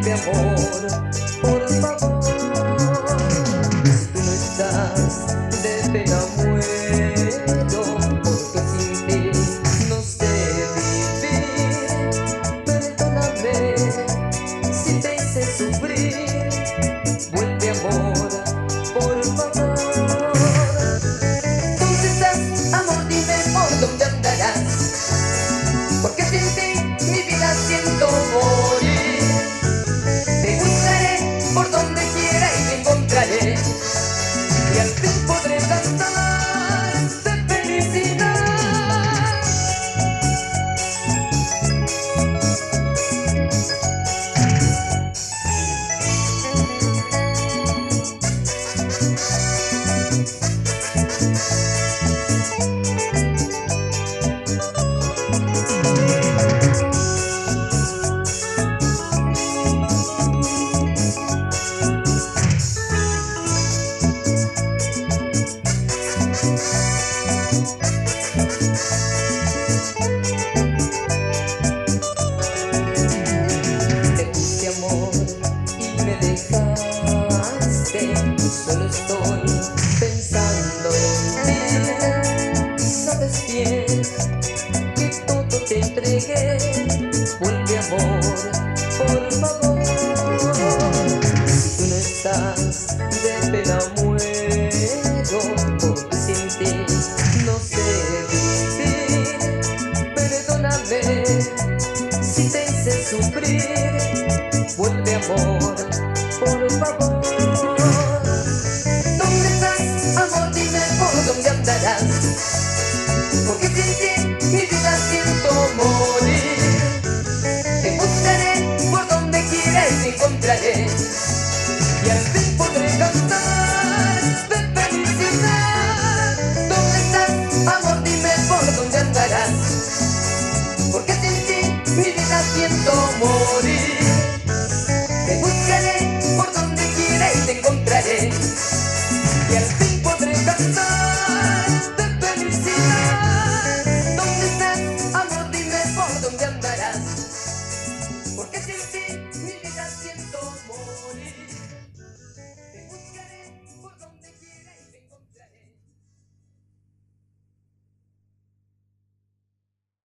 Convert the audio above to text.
vuelve amor, por favor. Si tú no estás, de pena muero, porque sin ti no sé vivir. Perdóname si te hice sufrir, vuelve amor, por favor. ¿Dónde estás, amor? Dime por dónde andarás, porque sin ti mi vida siento morir. Te buscaré por donde quiera y te encontraré, y al fin podré cantar de felicidad. Solo estoy pensando en ti. Sabes bien que todo te entregué. Vuelve amor, por favor. Si tú no estás, de pena muero, porque sin ti no sé vivir. Perdóname si te hice sufrir. Vuelve amor, por favor. ¿Dónde andarás? Porque sin ti mi vida siento morir. Te buscaré por donde quiera y te encontraré, y al fin podré cantar de felicidad. ¿Dónde estás, amor? Dime por dónde andarás, porque sin ti mi vida siento morir. Te buscaré por donde quiera y te encontraré, y al fin podré cantar.